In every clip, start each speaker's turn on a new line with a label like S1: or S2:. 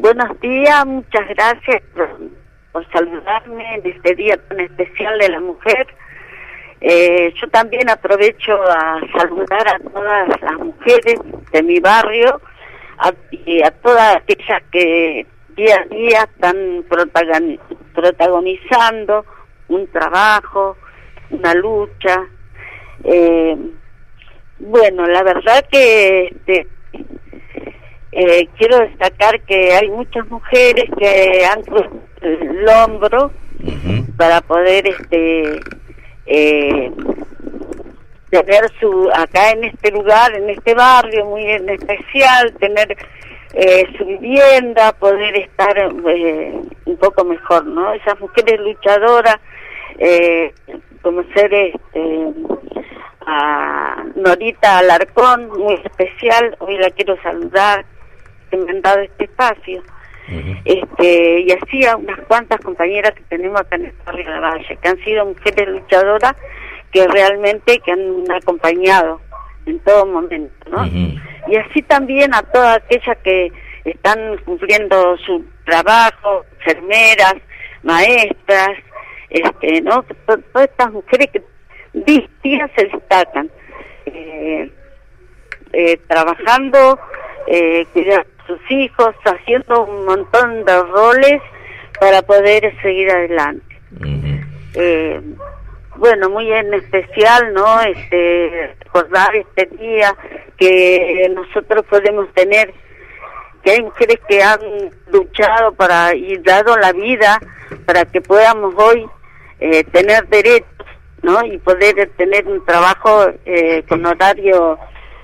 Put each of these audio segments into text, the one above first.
S1: Buenos días, muchas gracias por saludarme en este día tan especial de la mujer. Yo también aprovecho a saludar a todas las mujeres de mi barrio y a todas aquellas que día a día están protagonizando un trabajo, una lucha. Bueno, la verdad que quiero destacar que hay muchas mujeres que han cruzado el hombro para poder tener acá en este lugar, en este barrio muy en especial, tener su vivienda, poder estar un poco mejor, ¿no? Esas mujeres luchadoras, como ser a Norita Alarcón, muy especial, hoy la quiero saludar, que me han dado este espacio. Y así a unas cuantas compañeras que tenemos acá en el barrio de la Valle, que han sido mujeres luchadoras que realmente que han acompañado en todo momento, ¿no? Y así también a todas aquellas que están cumpliendo su trabajo, enfermeras, maestras, ¿no? Todas estas mujeres que día se destacan, trabajando, cuidando a sus hijos, haciendo un montón de roles para poder seguir adelante. Bueno, muy en especial, ¿no? Recordar este día que nosotros podemos tener, que hay mujeres que han luchado y dado la vida para que podamos hoy tener derechos, ¿no? Y poder tener un trabajo con horario,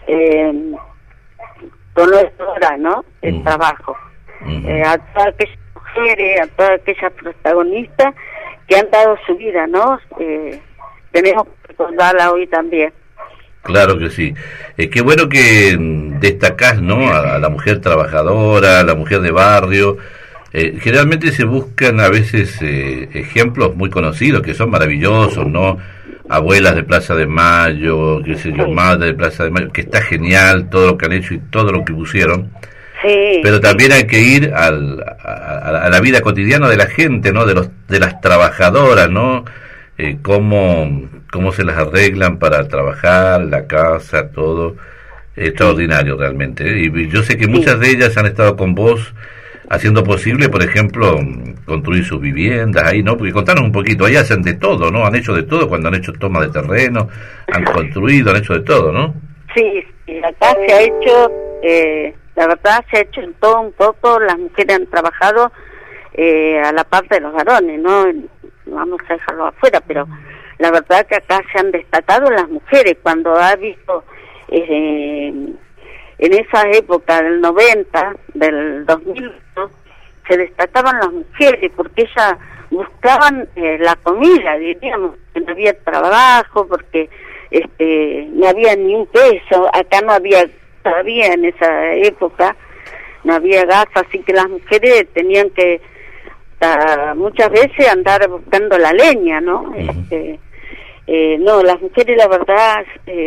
S1: con nuestra hora, ¿no? El trabajo. A todas aquellas mujeres, a todas aquellas protagonistas que han dado su vida, ¿no? Tenemos que recordarla hoy también.
S2: Claro que sí. Qué bueno que destacás, ¿no? A la mujer trabajadora, a la mujer de barrio. Generalmente se buscan a veces ejemplos muy conocidos que son maravillosos, ¿no? Abuelas de Plaza de Mayo, qué sé yo, madre de Plaza de Mayo, que está genial todo lo que han hecho y todo lo que pusieron. Sí. Pero también hay que ir a la vida cotidiana de la gente, ¿no? De las trabajadoras, ¿no? Cómo se las arreglan para trabajar, la casa, todo. Extraordinario realmente. Y yo sé que muchas de ellas han estado con vos haciendo posible, por ejemplo, construir sus viviendas ahí, ¿no? Porque contanos un poquito, ahí hacen de todo, ¿no? Han hecho de todo cuando han hecho toma de terreno, han construido, han hecho de todo, ¿no? Sí,
S1: acá se ha hecho, la verdad se ha hecho en todo un poco, las mujeres han trabajado a la parte de los varones, ¿no? Vamos a dejarlo afuera, pero la verdad que acá se han destacado las mujeres, cuando ha visto en esa época del 90, del 2000, ¿no? Se destacaban las mujeres porque ellas buscaban la comida, diríamos, que no había trabajo, porque no había ni un peso, acá no había todavía en esa época, no había gas, así que las mujeres tenían que muchas veces andar buscando la leña, ¿no? No, las mujeres la verdad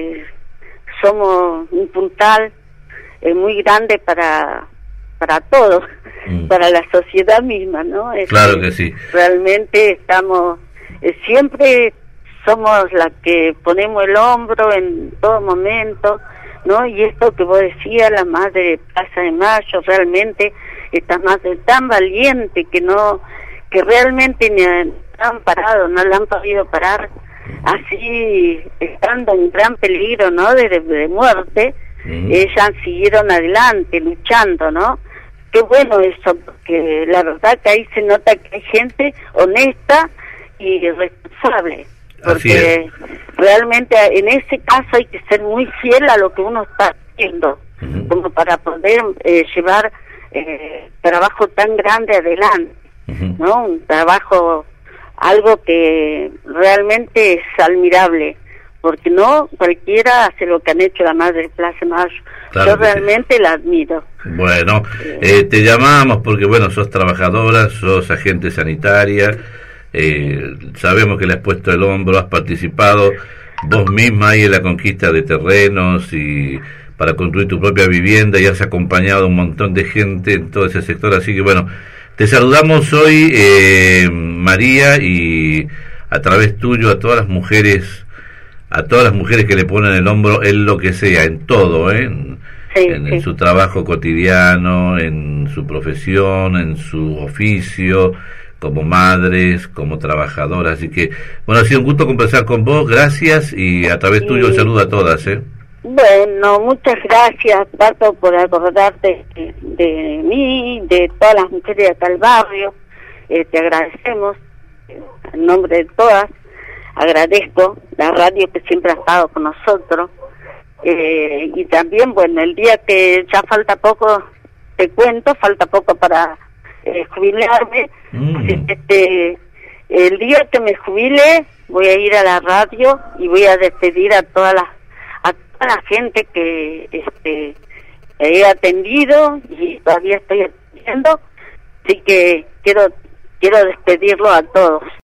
S1: somos un puntal muy grande para todos, para la sociedad misma, ¿no?
S2: Claro que sí.
S1: Realmente estamos, siempre somos las que ponemos el hombro en todo momento, ¿no? Y esto que vos decías, la madre de Plaza de Mayo, realmente esta madre tan valiente que realmente ni han parado, no la han podido parar, así estando en gran peligro, ¿no? De muerte. Ellas siguieron adelante, luchando, ¿no? Qué bueno eso, porque la verdad que ahí se nota que hay gente honesta y responsable, porque realmente en ese caso hay que ser muy fiel a lo que uno está haciendo, como para poder llevar trabajo tan grande adelante, ¿no? Un trabajo, algo que realmente es admirable, porque no cualquiera hace lo que han hecho la madre de Plaza de Mayo. Claro, yo realmente la admiro.
S2: Bueno, te llamamos porque, bueno, sos trabajadora, sos agente sanitaria, sabemos que le has puesto el hombro, has participado vos misma ahí en la conquista de terrenos y para construir tu propia vivienda y has acompañado a un montón de gente en todo ese sector, así que bueno, te saludamos hoy, María, y a través tuyo a todas las mujeres que le ponen el hombro en lo que sea, en todo, en su trabajo cotidiano, en su profesión, en su oficio, como madres, como trabajadoras. Así que, bueno, ha sido un gusto conversar con vos, gracias, y a través tuyo un saludo a todas.
S1: Bueno, muchas gracias, Pato, por acordarte de mí, de todas las mujeres de acá del barrio. Te agradecemos, en nombre de todas, agradezco la radio que siempre ha estado con nosotros. Y también, bueno, el día que ya falta poco, te cuento, falta poco para jubilarme. El día que me jubile voy a ir a la radio y voy a despedir a toda la gente que he atendido y todavía estoy atendiendo, así que quiero despedirlo a todos.